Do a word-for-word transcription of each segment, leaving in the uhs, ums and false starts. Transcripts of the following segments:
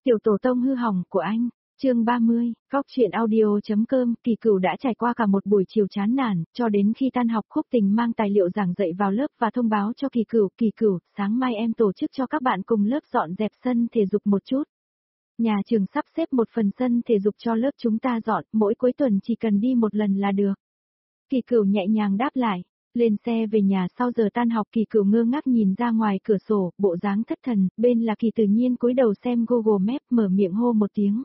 Tiểu tổ tông hư hỏng của anh, chương ba mươi, góc chuyện audio.com. Kỳ Cửu đã trải qua cả một buổi chiều chán nản, cho đến khi tan học Khúc Tình mang tài liệu giảng dạy vào lớp và thông báo cho Kỳ Cửu, Kỳ Cửu, sáng mai em tổ chức cho các bạn cùng lớp dọn dẹp sân thể dục một chút. Nhà trường sắp xếp một phần sân thể dục cho lớp chúng ta dọn, mỗi cuối tuần chỉ cần đi một lần là được. Kỳ Cửu nhẹ nhàng đáp lại. Lên xe về nhà sau giờ tan học, Kỳ Cửu ngơ ngác nhìn ra ngoài cửa sổ, bộ dáng thất thần, bên là Kỳ Tự Nhiên cúi đầu xem Google Maps, mở miệng hô một tiếng.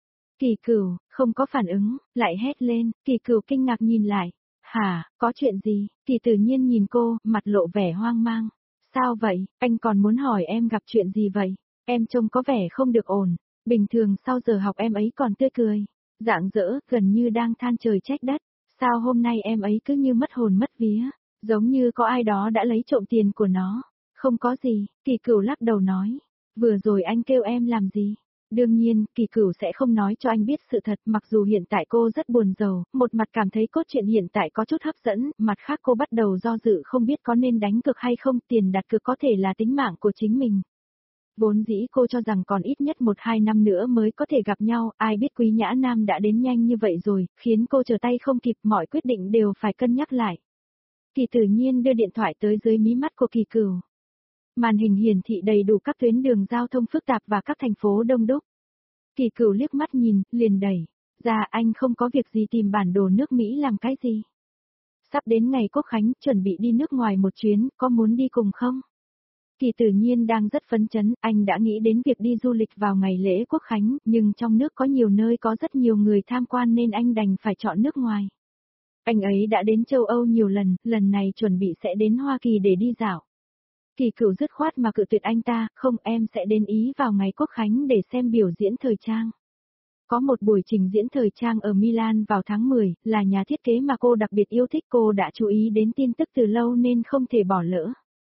Kỳ Cửu, không có phản ứng, lại hét lên, Kỳ Cửu kinh ngạc nhìn lại. Hả, có chuyện gì? Kỳ Tự Nhiên nhìn cô, mặt lộ vẻ hoang mang. Sao vậy, anh còn muốn hỏi em gặp chuyện gì vậy? Em trông có vẻ không được ổn, bình thường sau giờ học em ấy còn tươi cười, rạng rỡ, gần như đang than trời trách đất. Sao hôm nay em ấy cứ như mất hồn mất vía, giống như có ai đó đã lấy trộm tiền của nó. Không có gì, Kỳ Cửu lắc đầu nói. Vừa rồi anh kêu em làm gì? Đương nhiên, Kỳ Cửu sẽ không nói cho anh biết sự thật, mặc dù hiện tại cô rất buồn rầu, một mặt cảm thấy cốt truyện hiện tại có chút hấp dẫn, mặt khác cô bắt đầu do dự không biết có nên đánh cược hay không, tiền đặt cược có thể là tính mạng của chính mình. Vốn dĩ cô cho rằng còn ít nhất một hai năm nữa mới có thể gặp nhau, ai biết Quý Nhã Nam đã đến nhanh như vậy rồi, khiến cô trở tay không kịp, mọi quyết định đều phải cân nhắc lại. Kỳ Tự Nhiên đưa điện thoại tới dưới mí mắt của Kỳ Cửu. Màn hình hiển thị đầy đủ các tuyến đường giao thông phức tạp và các thành phố đông đúc. Kỳ Cửu liếc mắt nhìn, liền đẩy ra, anh không có việc gì tìm bản đồ nước Mỹ làm cái gì? Sắp đến ngày Quốc khánh, chuẩn bị đi nước ngoài một chuyến, có muốn đi cùng không? Kỳ Tự Nhiên đang rất phấn chấn, anh đã nghĩ đến việc đi du lịch vào ngày lễ Quốc khánh, nhưng trong nước có nhiều nơi có rất nhiều người tham quan nên anh đành phải chọn nước ngoài. Anh ấy đã đến châu Âu nhiều lần, lần này chuẩn bị sẽ đến Hoa Kỳ để đi dạo. Kỳ Cửu dứt khoát mà cự tuyệt anh ta, không, em sẽ đến Ý vào ngày Quốc khánh để xem biểu diễn thời trang. Có một buổi trình diễn thời trang ở Milan vào tháng mười, là nhà thiết kế mà cô đặc biệt yêu thích, cô đã chú ý đến tin tức từ lâu nên không thể bỏ lỡ.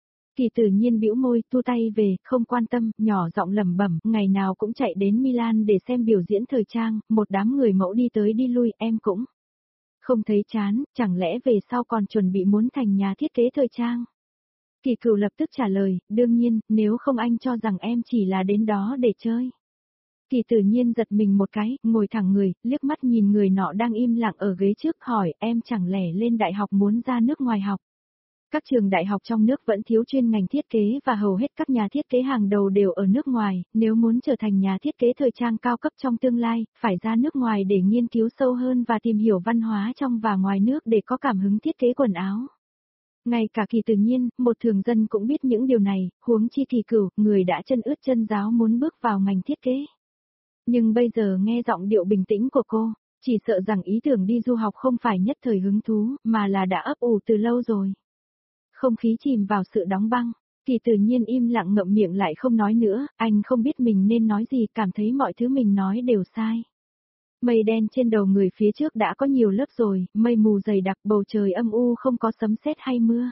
Kỳ Tự Nhiên bĩu môi, thu tay về, không quan tâm, nhỏ giọng lẩm bẩm, ngày nào cũng chạy đến Milan để xem biểu diễn thời trang, một đám người mẫu đi tới đi lui, em cũng không thấy chán, chẳng lẽ về sau còn chuẩn bị muốn thành nhà thiết kế thời trang? Kỳ Cửu lập tức trả lời, đương nhiên, nếu không anh cho rằng em chỉ là đến đó để chơi. Kỳ Tự Nhiên giật mình một cái, ngồi thẳng người, liếc mắt nhìn người nọ đang im lặng ở ghế trước, hỏi, em chẳng lẽ lên đại học muốn ra nước ngoài học? Các trường đại học trong nước vẫn thiếu chuyên ngành thiết kế và hầu hết các nhà thiết kế hàng đầu đều ở nước ngoài, nếu muốn trở thành nhà thiết kế thời trang cao cấp trong tương lai, phải ra nước ngoài để nghiên cứu sâu hơn và tìm hiểu văn hóa trong và ngoài nước để có cảm hứng thiết kế quần áo. Ngay cả Kỳ Tự Nhiên, một thường dân cũng biết những điều này, huống chi Kỳ Cửu, người đã chân ướt chân ráo muốn bước vào ngành thiết kế. Nhưng bây giờ nghe giọng điệu bình tĩnh của cô, chỉ sợ rằng ý tưởng đi du học không phải nhất thời hứng thú, mà là đã ấp ủ từ lâu rồi. Không khí chìm vào sự đóng băng, Kỳ Tự Nhiên im lặng ngậm miệng lại không nói nữa, anh không biết mình nên nói gì, cảm thấy mọi thứ mình nói đều sai. Mây đen trên đầu người phía trước đã có nhiều lớp rồi, mây mù dày đặc, bầu trời âm u không có sấm sét hay mưa.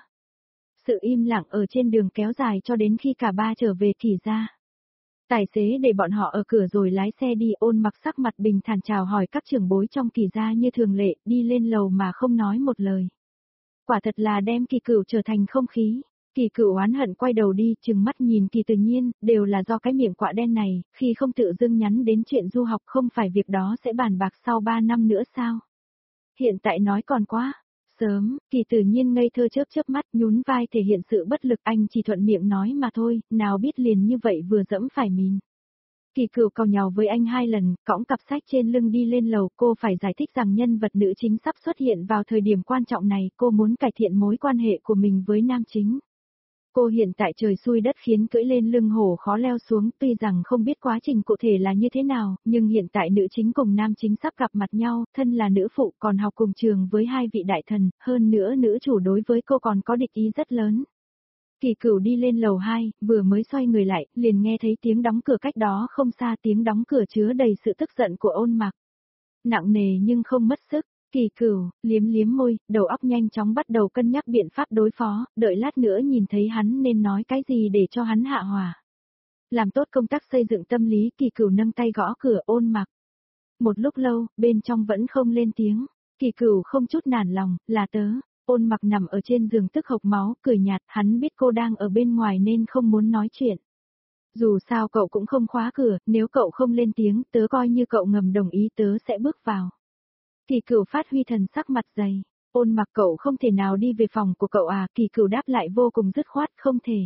Sự im lặng ở trên đường kéo dài cho đến khi cả ba trở về Kỳ gia. Tài xế để bọn họ ở cửa rồi lái xe đi, Ôn Mặc sắc mặt bình thản chào hỏi các trưởng bối trong Kỳ gia như thường lệ, đi lên lầu mà không nói một lời. Quả thật là đem Kỳ Cửu trở thành không khí. Kỳ Cửu oán hận quay đầu đi, trừng mắt nhìn Kỳ Tự Nhiên, đều là do cái miệng quạ đen này, khi không tự dưng nhắn đến chuyện du học, không phải việc đó sẽ bàn bạc sau ba năm nữa sao? Hiện tại nói còn quá sớm. Kỳ Tự Nhiên ngây thơ chớp chớp mắt, nhún vai thể hiện sự bất lực, anh chỉ thuận miệng nói mà thôi, nào biết liền như vậy vừa dẫm phải mìn. Kỳ Cửu càu nhàu với anh hai lần, cõng cặp sách trên lưng đi lên lầu, cô phải giải thích rằng nhân vật nữ chính sắp xuất hiện vào thời điểm quan trọng này, cô muốn cải thiện mối quan hệ của mình với nam chính. Cô hiện tại trời xui đất khiến cưỡi lên lưng hổ khó leo xuống, tuy rằng không biết quá trình cụ thể là như thế nào, nhưng hiện tại nữ chính cùng nam chính sắp gặp mặt nhau, thân là nữ phụ còn học cùng trường với hai vị đại thần, hơn nữa nữ chủ đối với cô còn có địch ý rất lớn. Kỳ Cửu đi lên lầu hai, vừa mới xoay người lại, liền nghe thấy tiếng đóng cửa cách đó không xa, tiếng đóng cửa chứa đầy sự tức giận của Ôn Mặc. Nặng nề nhưng không mất sức. Kỳ Cửu, liếm liếm môi, đầu óc nhanh chóng bắt đầu cân nhắc biện pháp đối phó, đợi lát nữa nhìn thấy hắn nên nói cái gì để cho hắn hạ hỏa. Làm tốt công tác xây dựng tâm lý, Kỳ Cửu nâng tay gõ cửa. Ôn Mặc. Một lúc lâu, bên trong vẫn không lên tiếng. Kỳ Cửu không chút nản lòng, là tớ. Ôn Mặc nằm ở trên giường tức hộc máu, cười nhạt, hắn biết cô đang ở bên ngoài nên không muốn nói chuyện. Dù sao cậu cũng không khóa cửa, nếu cậu không lên tiếng, tớ coi như cậu ngầm đồng ý tớ sẽ bước vào. Kỳ Cửu phát huy thần sắc mặt dày. Ôn Mặc cậu không thể nào đi về phòng của cậu à, Kỳ Cửu đáp lại vô cùng dứt khoát, không thể.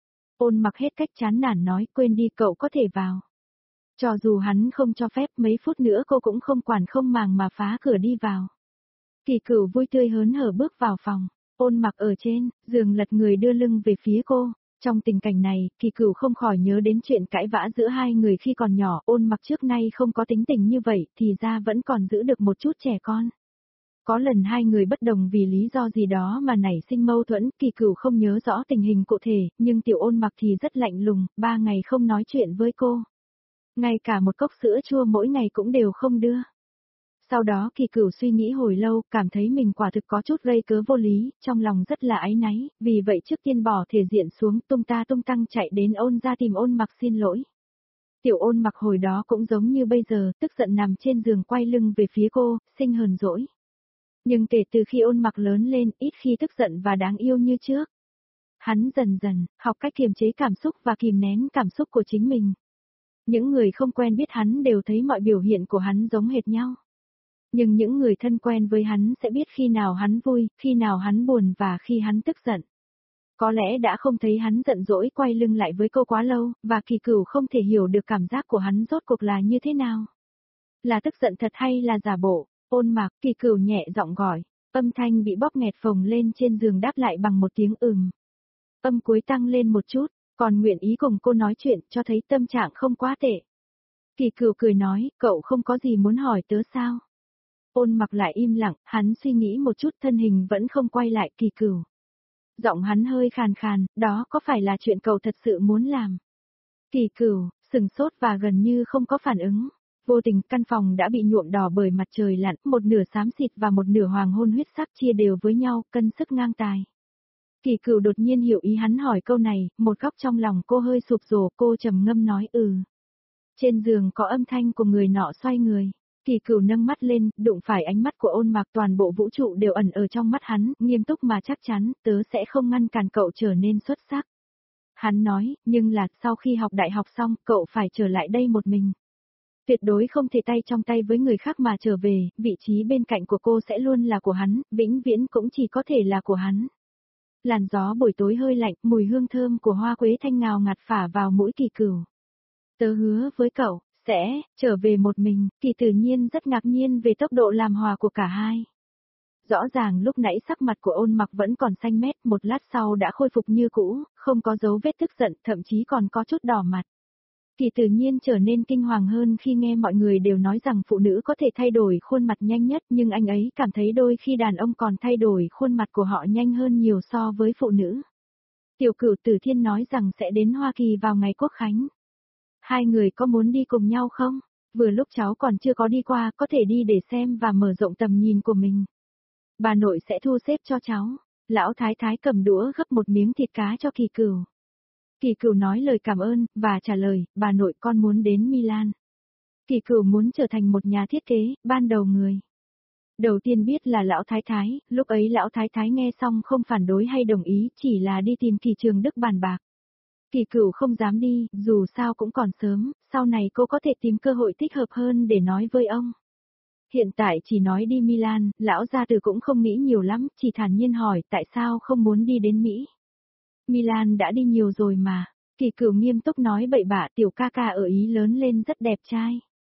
Ôn Mặc hết cách chán nản nói, quên đi cậu có thể vào. Cho dù hắn không cho phép, mấy phút nữa cô cũng không quản không màng mà phá cửa đi vào. Kỳ Cửu vui tươi hớn hở bước vào phòng, Ôn Mặc ở trên, giường lật người đưa lưng về phía cô. Trong tình cảnh này, Kỳ Cửu không khỏi nhớ đến chuyện cãi vã giữa hai người khi còn nhỏ, Ôn Mặc trước nay không có tính tình như vậy, thì ra vẫn còn giữ được một chút trẻ con. Có lần hai người bất đồng vì lý do gì đó mà nảy sinh mâu thuẫn, Kỳ Cửu không nhớ rõ tình hình cụ thể, nhưng tiểu Ôn Mặc thì rất lạnh lùng, ba ngày không nói chuyện với cô. Ngay cả một cốc sữa chua mỗi ngày cũng đều không đưa. Sau đó Kỳ Cửu suy nghĩ hồi lâu, cảm thấy mình quả thực có chút gây cớ vô lý, trong lòng rất là áy náy, vì vậy trước tiên bỏ thể diện xuống, tung ta tung tăng chạy đến Ôn ra tìm Ôn Mặc xin lỗi. Tiểu Ôn Mặc hồi đó cũng giống như bây giờ, tức giận nằm trên giường quay lưng về phía cô, sinh hờn dỗi. Nhưng kể từ khi Ôn Mặc lớn lên, ít khi tức giận và đáng yêu như trước. Hắn dần dần, học cách kiềm chế cảm xúc và kìm nén cảm xúc của chính mình. Những người không quen biết hắn đều thấy mọi biểu hiện của hắn giống hệt nhau. Nhưng những người thân quen với hắn sẽ biết khi nào hắn vui, khi nào hắn buồn và khi hắn tức giận. Có lẽ đã không thấy hắn giận dỗi quay lưng lại với cô quá lâu, và Kỳ Cửu không thể hiểu được cảm giác của hắn rốt cuộc là như thế nào. Là tức giận thật hay là giả bộ? Ôn Mặc, Kỳ Cửu nhẹ giọng gọi, âm thanh bị bóp nghẹt phồng lên trên giường đáp lại bằng một tiếng ừm. Âm cuối tăng lên một chút, còn nguyện ý cùng cô nói chuyện, cho thấy tâm trạng không quá tệ. Kỳ Cửu cười nói, cậu không có gì muốn hỏi tớ sao? Ôn Mặc lại im lặng, hắn suy nghĩ một chút, thân hình vẫn không quay lại Kỳ Cửu. Giọng hắn hơi khàn khàn, đó có phải là chuyện cậu thật sự muốn làm? Kỳ Cửu, sừng sốt và gần như không có phản ứng. Vô tình, căn phòng đã bị nhuộm đỏ bởi mặt trời lặn, một nửa xám xịt và một nửa hoàng hôn huyết sắc chia đều với nhau, cân sức ngang tài. Kỳ Cửu đột nhiên hiểu ý hắn hỏi câu này, một góc trong lòng cô hơi sụp đổ, cô trầm ngâm nói ừ. Trên giường có âm thanh của người nọ xoay người. Kỳ Cửu nâng mắt lên, đụng phải ánh mắt của Ôn Mặc, toàn bộ vũ trụ đều ẩn ở trong mắt hắn, nghiêm túc mà chắc chắn, tớ sẽ không ngăn cản cậu trở nên xuất sắc. Hắn nói, nhưng là, sau khi học đại học xong, cậu phải trở lại đây một mình. Tuyệt đối không thể tay trong tay với người khác mà trở về, vị trí bên cạnh của cô sẽ luôn là của hắn, vĩnh viễn cũng chỉ có thể là của hắn. Làn gió buổi tối hơi lạnh, mùi hương thơm của hoa quế thanh ngào ngạt phả vào mũi Kỳ Cửu. Tớ hứa với cậu, sẽ, trở về một mình, Kỳ tự nhiên rất ngạc nhiên về tốc độ làm hòa của cả hai. Rõ ràng lúc nãy sắc mặt của Ôn Mặc vẫn còn xanh mét, một lát sau đã khôi phục như cũ, không có dấu vết tức giận, thậm chí còn có chút đỏ mặt. Kỳ tự nhiên trở nên kinh hoàng hơn khi nghe mọi người đều nói rằng phụ nữ có thể thay đổi khuôn mặt nhanh nhất, nhưng anh ấy cảm thấy đôi khi đàn ông còn thay đổi khuôn mặt của họ nhanh hơn nhiều so với phụ nữ. Tiểu Cửu Tử Thiên nói rằng sẽ đến Hoa Kỳ vào ngày Quốc Khánh. Hai người có muốn đi cùng nhau không? Vừa lúc cháu còn chưa có đi qua, có thể đi để xem và mở rộng tầm nhìn của mình. Bà nội sẽ thu xếp cho cháu. Lão Thái Thái cầm đũa gấp một miếng thịt cá cho Kỳ Cửu. Kỳ Cửu nói lời cảm ơn, và trả lời, bà nội con muốn đến Milan. Kỳ Cửu muốn trở thành một nhà thiết kế, ban đầu người. Đầu tiên biết là Lão Thái Thái, lúc ấy Lão Thái Thái nghe xong không phản đối hay đồng ý, chỉ là đi tìm Kỳ Trường Đức bàn bạc. Kỳ Cửu không dám đi, dù sao cũng còn sớm, sau này cô có thể tìm cơ hội thích hợp hơn để nói với ông. Hiện tại chỉ nói đi Milan, lão gia tử cũng không nghĩ nhiều lắm, chỉ thản nhiên hỏi tại sao không muốn đi đến Mỹ. Milan đã đi nhiều rồi mà. Kỳ Cửu nghiêm túc nói bậy bạ, tiểu ca ca ở Ý lớn lên rất đẹp trai.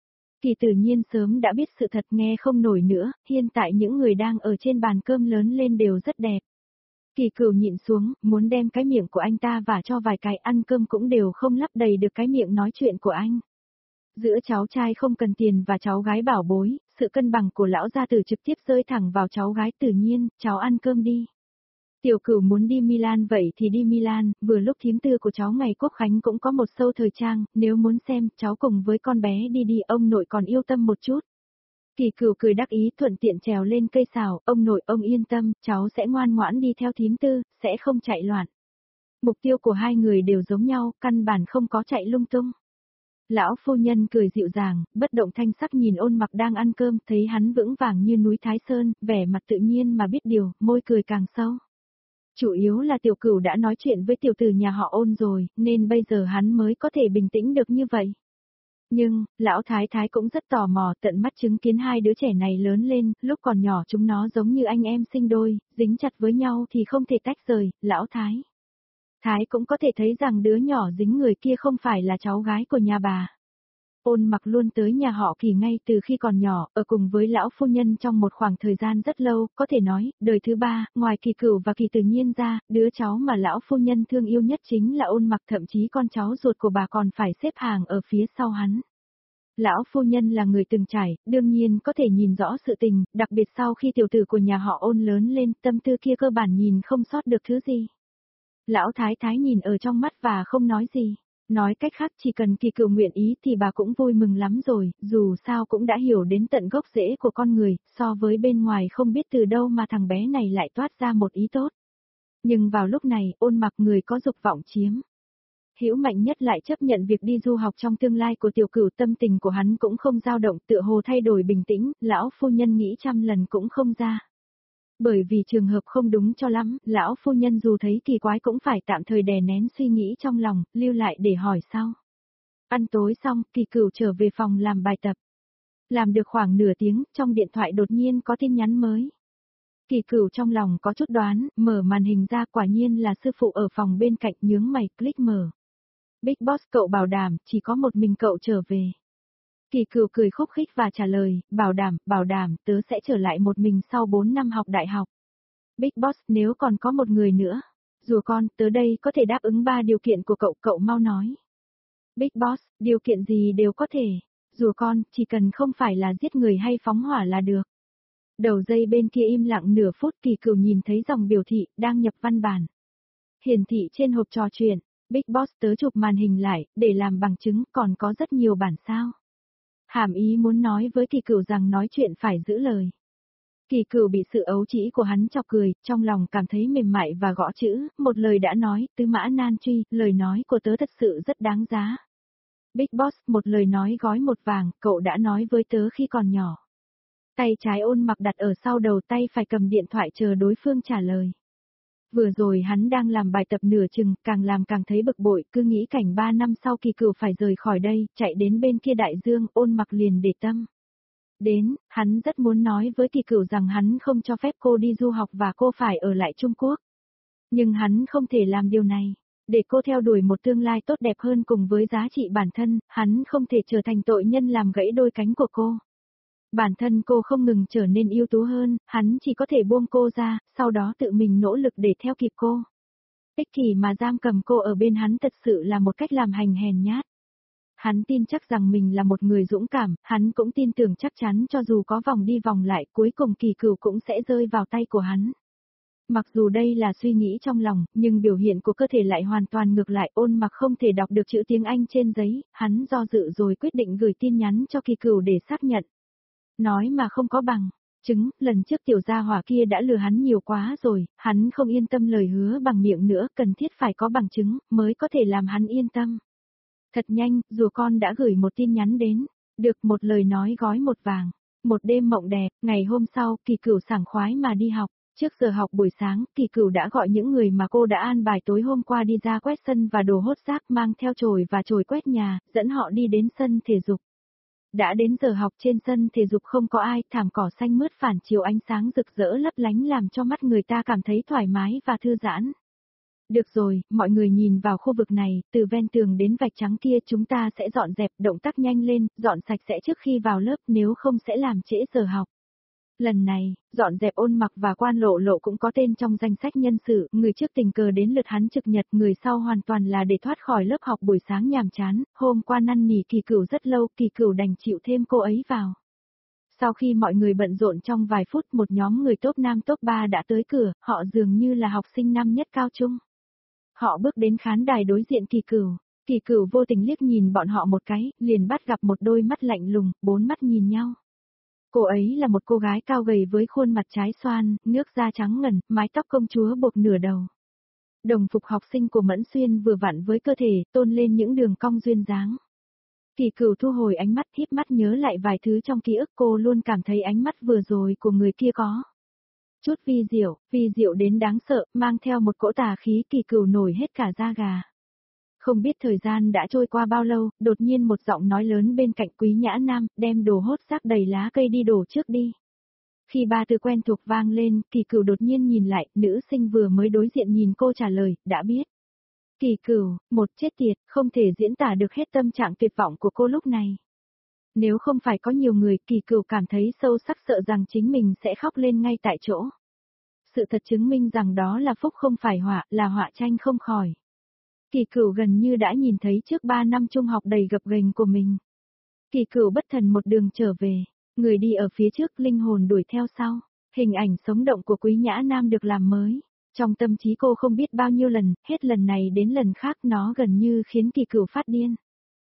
Kỳ tự nhiên sớm đã biết sự thật, nghe không nổi nữa, hiện tại những người đang ở trên bàn cơm lớn lên đều rất đẹp. Kỳ Cửu nhịn xuống, muốn đem cái miệng của anh ta và cho vài cái, ăn cơm cũng đều không lấp đầy được cái miệng nói chuyện của anh. Giữa cháu trai không cần tiền và cháu gái bảo bối, sự cân bằng của lão gia tử trực tiếp rơi thẳng vào cháu gái, tự nhiên, cháu ăn cơm đi. Tiểu Cửu muốn đi Milan vậy thì đi Milan, vừa lúc thím tư của cháu ngày Quốc Khánh cũng có một show thời trang, nếu muốn xem, cháu cùng với con bé đi đi, ông nội còn yêu tâm một chút. Kỳ Cửu cười đắc ý, thuận tiện trèo lên cây sào, ông nội ông yên tâm, cháu sẽ ngoan ngoãn đi theo thím tư, sẽ không chạy loạn. Mục tiêu của hai người đều giống nhau, căn bản không có chạy lung tung. Lão phu nhân cười dịu dàng, bất động thanh sắc nhìn Ôn Mặc đang ăn cơm, thấy hắn vững vàng như núi Thái Sơn, vẻ mặt tự nhiên mà biết điều, môi cười càng sâu. Chủ yếu là tiểu cửu đã nói chuyện với tiểu tử nhà họ Ôn rồi, nên bây giờ hắn mới có thể bình tĩnh được như vậy. Nhưng, lão thái thái cũng rất tò mò tận mắt chứng kiến hai đứa trẻ này lớn lên, lúc còn nhỏ chúng nó giống như anh em sinh đôi, dính chặt với nhau thì không thể tách rời, lão thái. Thái cũng có thể thấy rằng đứa nhỏ dính người kia không phải là cháu gái của nhà bà. Ôn Mặc luôn tới nhà họ Kỳ ngay từ khi còn nhỏ, ở cùng với lão phu nhân trong một khoảng thời gian rất lâu, có thể nói, đời thứ ba, ngoài Kỳ Cửu và Kỳ Tự Nhiên ra, đứa cháu mà lão phu nhân thương yêu nhất chính là Ôn Mặc, thậm chí con cháu ruột của bà còn phải xếp hàng ở phía sau hắn. Lão phu nhân là người từng trải, đương nhiên có thể nhìn rõ sự tình, đặc biệt sau khi tiểu tử của nhà họ Ôn lớn lên, tâm tư kia cơ bản nhìn không sót được thứ gì. Lão thái thái nhìn ở trong mắt và không nói gì. Nói cách khác chỉ cần Kỳ Cửu nguyện ý thì bà cũng vui mừng lắm rồi, dù sao cũng đã hiểu đến tận gốc rễ của con người, so với bên ngoài không biết từ đâu mà thằng bé này lại toát ra một ý tốt. Nhưng vào lúc này, Ôn Mặc người có dục vọng chiếm. Hữu Mạnh Nhất lại chấp nhận việc đi du học trong tương lai của tiểu cửu, tâm tình của hắn cũng không dao động, tựa hồ thay đổi bình tĩnh, lão phu nhân nghĩ trăm lần cũng không ra. Bởi vì trường hợp không đúng cho lắm, lão phu nhân dù thấy kỳ quái cũng phải tạm thời đè nén suy nghĩ trong lòng, lưu lại để hỏi sau. Ăn tối xong, Kỳ Cửu trở về phòng làm bài tập. Làm được khoảng nửa tiếng, trong điện thoại đột nhiên có tin nhắn mới. Kỳ Cửu trong lòng có chút đoán, mở màn hình ra quả nhiên là sư phụ ở phòng bên cạnh, nhướng mày, click mở. Big Boss, cậu bảo đảm, chỉ có một mình cậu trở về. Kỳ Cửu cười khúc khích và trả lời, bảo đảm, bảo đảm, tớ sẽ trở lại một mình sau bốn năm học đại học. Big Boss, nếu còn có một người nữa. Rùa con, tớ đây có thể đáp ứng ba điều kiện của cậu, cậu mau nói. Big Boss, điều kiện gì đều có thể. Rùa con, chỉ cần không phải là giết người hay phóng hỏa là được. Đầu dây bên kia im lặng nửa phút, Kỳ Cửu nhìn thấy dòng biểu thị, đang nhập văn bản. Hiển thị trên hộp trò chuyện, Big Boss tớ chụp màn hình lại, để làm bằng chứng, còn có rất nhiều bản sao. Hàm ý muốn nói với Kỳ Cửu rằng nói chuyện phải giữ lời. Kỳ Cửu bị sự ấu trĩ của hắn chọc cười, trong lòng cảm thấy mềm mại và gõ chữ, một lời đã nói, Tư Mã Nan Truy, lời nói của tớ thật sự rất đáng giá. Big Boss, một lời nói gói một vàng, cậu đã nói với tớ khi còn nhỏ. Tay trái Ôn Mặc đặt ở sau đầu, tay phải cầm điện thoại chờ đối phương trả lời. Vừa rồi hắn đang làm bài tập nửa chừng, càng làm càng thấy bực bội, cứ nghĩ cảnh ba năm sau Kỳ Cửu phải rời khỏi đây, chạy đến bên kia đại dương, Ôn Mặc liền để tâm. Đến, hắn rất muốn nói với Kỳ Cửu rằng hắn không cho phép cô đi du học và cô phải ở lại Trung Quốc. Nhưng hắn không thể làm điều này. Để cô theo đuổi một tương lai tốt đẹp hơn cùng với giá trị bản thân, hắn không thể trở thành tội nhân làm gãy đôi cánh của cô. Bản thân cô không ngừng trở nên ưu tú hơn, hắn chỉ có thể buông cô ra, sau đó tự mình nỗ lực để theo kịp cô. Ích kỷ mà giam cầm cô ở bên hắn thật sự là một cách làm hành hèn nhát. Hắn tin chắc rằng mình là một người dũng cảm, hắn cũng tin tưởng chắc chắn cho dù có vòng đi vòng lại cuối cùng Kỳ Cửu cũng sẽ rơi vào tay của hắn. Mặc dù đây là suy nghĩ trong lòng, nhưng biểu hiện của cơ thể lại hoàn toàn ngược lại. Ôn Mặc không thể đọc được chữ tiếng Anh trên giấy, hắn do dự rồi quyết định gửi tin nhắn cho Kỳ Cửu để xác nhận. Nói mà không có bằng chứng, lần trước tiểu gia hỏa kia đã lừa hắn nhiều quá rồi, hắn không yên tâm lời hứa bằng miệng nữa, cần thiết phải có bằng chứng, mới có thể làm hắn yên tâm. Thật nhanh, rùa con đã gửi một tin nhắn đến, được một lời nói gói một vàng. Một đêm mộng đẹp, ngày hôm sau, Kỳ Cửu sảng khoái mà đi học. Trước giờ học buổi sáng, Kỳ Cửu đã gọi những người mà cô đã an bài tối hôm qua đi ra quét sân và đồ hốt rác, mang theo chổi và chổi quét nhà, dẫn họ đi đến sân thể dục. Đã đến giờ học, trên sân thể dục không có ai, thảm cỏ xanh mướt phản chiếu ánh sáng rực rỡ lấp lánh làm cho mắt người ta cảm thấy thoải mái và thư giãn. Được rồi, mọi người nhìn vào khu vực này, từ ven tường đến vạch trắng kia chúng ta sẽ dọn dẹp, động tác nhanh lên, dọn sạch sẽ trước khi vào lớp, nếu không sẽ làm trễ giờ học. Lần này, dọn dẹp Ôn Mặc và Quan Lộ Lộ cũng có tên trong danh sách nhân sự, người trước tình cờ đến lượt hắn trực nhật, người sau hoàn toàn là để thoát khỏi lớp học buổi sáng nhàm chán, hôm qua năn nỉ Kỳ Cửu rất lâu, Kỳ Cửu đành chịu thêm cô ấy vào. Sau khi mọi người bận rộn trong vài phút, một nhóm người top năm top ba đã tới cửa, họ dường như là học sinh năm nhất cao trung. Họ bước đến khán đài đối diện Kỳ Cửu, Kỳ Cửu vô tình liếc nhìn bọn họ một cái, liền bắt gặp một đôi mắt lạnh lùng, bốn mắt nhìn nhau. Cô ấy là một cô gái cao gầy với khuôn mặt trái xoan, nước da trắng ngần, mái tóc công chúa buộc nửa đầu. Đồng phục học sinh của Mẫn Xuyên vừa vặn với cơ thể, tôn lên những đường cong duyên dáng. Kỳ Cửu thu hồi ánh mắt, híp mắt nhớ lại vài thứ trong ký ức, cô luôn cảm thấy ánh mắt vừa rồi của người kia có Chút vi diệu, vi diệu đến đáng sợ, mang theo một cỗ tà khí Kỳ Cửu nổi hết cả da gà. Không biết thời gian đã trôi qua bao lâu, đột nhiên một giọng nói lớn bên cạnh Quý Nhã Nam, đem đồ hốt xác đầy lá cây đi đổ trước đi. Khi ba từ quen thuộc vang lên, Kỳ Cửu đột nhiên nhìn lại, nữ sinh vừa mới đối diện nhìn cô trả lời, đã biết. Kỳ Cửu, một chết tiệt, không thể diễn tả được hết tâm trạng tuyệt vọng của cô lúc này. Nếu không phải có nhiều người, Kỳ Cửu cảm thấy sâu sắc sợ rằng chính mình sẽ khóc lên ngay tại chỗ. Sự thật chứng minh rằng đó là phúc không phải họa, là họa tranh không khỏi. Kỳ Cửu gần như đã nhìn thấy trước ba năm trung học đầy gập ghềnh của mình. Kỳ Cửu bất thần một đường trở về, người đi ở phía trước, linh hồn đuổi theo sau. Hình ảnh sống động của Quý Nhã Nam được làm mới. Trong tâm trí cô không biết bao nhiêu lần, hết lần này đến lần khác nó gần như khiến Kỳ Cửu phát điên.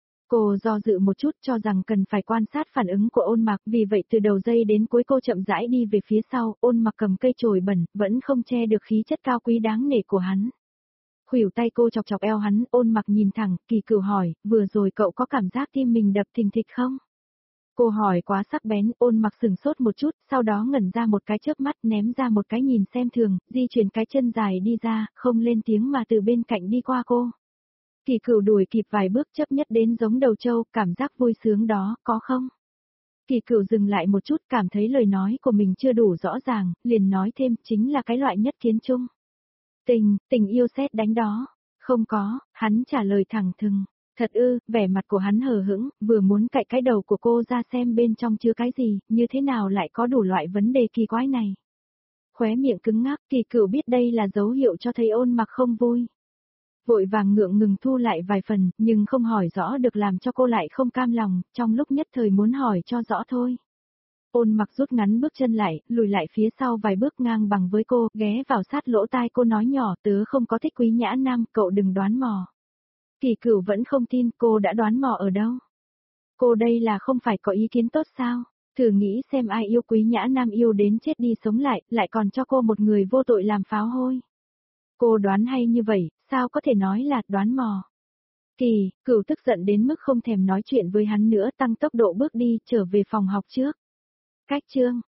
Cô do dự một chút cho rằng cần phải quan sát phản ứng của Ôn Mặc, vì vậy từ đầu dây đến cuối cô chậm rãi đi về phía sau, Ôn Mặc cầm cây chổi bẩn, vẫn không che được khí chất cao quý đáng nể của hắn. Khuỷu tay cô chọc chọc eo hắn, Ôn Mặc nhìn thẳng, Kỳ Cửu hỏi, vừa rồi cậu có cảm giác tim mình đập thình thịch không? Cô hỏi quá sắc bén, Ôn Mặc sừng sốt một chút, sau đó ngẩn ra một cái chớp mắt, ném ra một cái nhìn xem thường, di chuyển cái chân dài đi ra, không lên tiếng mà từ bên cạnh đi qua cô. Kỳ Cửu đuổi kịp vài bước, chấp nhất đến giống đầu trâu, cảm giác vui sướng đó, có không? Kỳ Cửu dừng lại một chút, cảm thấy lời nói của mình chưa đủ rõ ràng, liền nói thêm, chính là cái loại nhất kiến chung. Tình, tình yêu sét đánh đó. Không có, hắn trả lời thẳng thừng. Thật ư, vẻ mặt của hắn hờ hững, vừa muốn cạy cái đầu của cô ra xem bên trong chứa cái gì, như thế nào lại có đủ loại vấn đề kỳ quái này. Khóe miệng cứng ngắc, Kỳ Cửu biết đây là dấu hiệu cho thấy Ôn Mặc không vui. Vội vàng ngượng ngừng thu lại vài phần, nhưng không hỏi rõ được làm cho cô lại không cam lòng, trong lúc nhất thời muốn hỏi cho rõ thôi. Ôn Mặc rút ngắn bước chân lại, lùi lại phía sau vài bước ngang bằng với cô, ghé vào sát lỗ tai cô nói nhỏ, tớ không có thích Quý Nhã Nam, cậu đừng đoán mò. Kỳ Cửu vẫn không tin, cô đã đoán mò ở đâu. Cô đây là không phải có ý kiến tốt sao? Thử nghĩ xem ai yêu Quý Nhã Nam yêu đến chết đi sống lại, lại còn cho cô một người vô tội làm pháo hôi. Cô đoán hay như vậy, sao có thể nói là đoán mò. Kỳ Cửu tức giận đến mức không thèm nói chuyện với hắn nữa, tăng tốc độ bước đi, trở về phòng học trước. Cách chương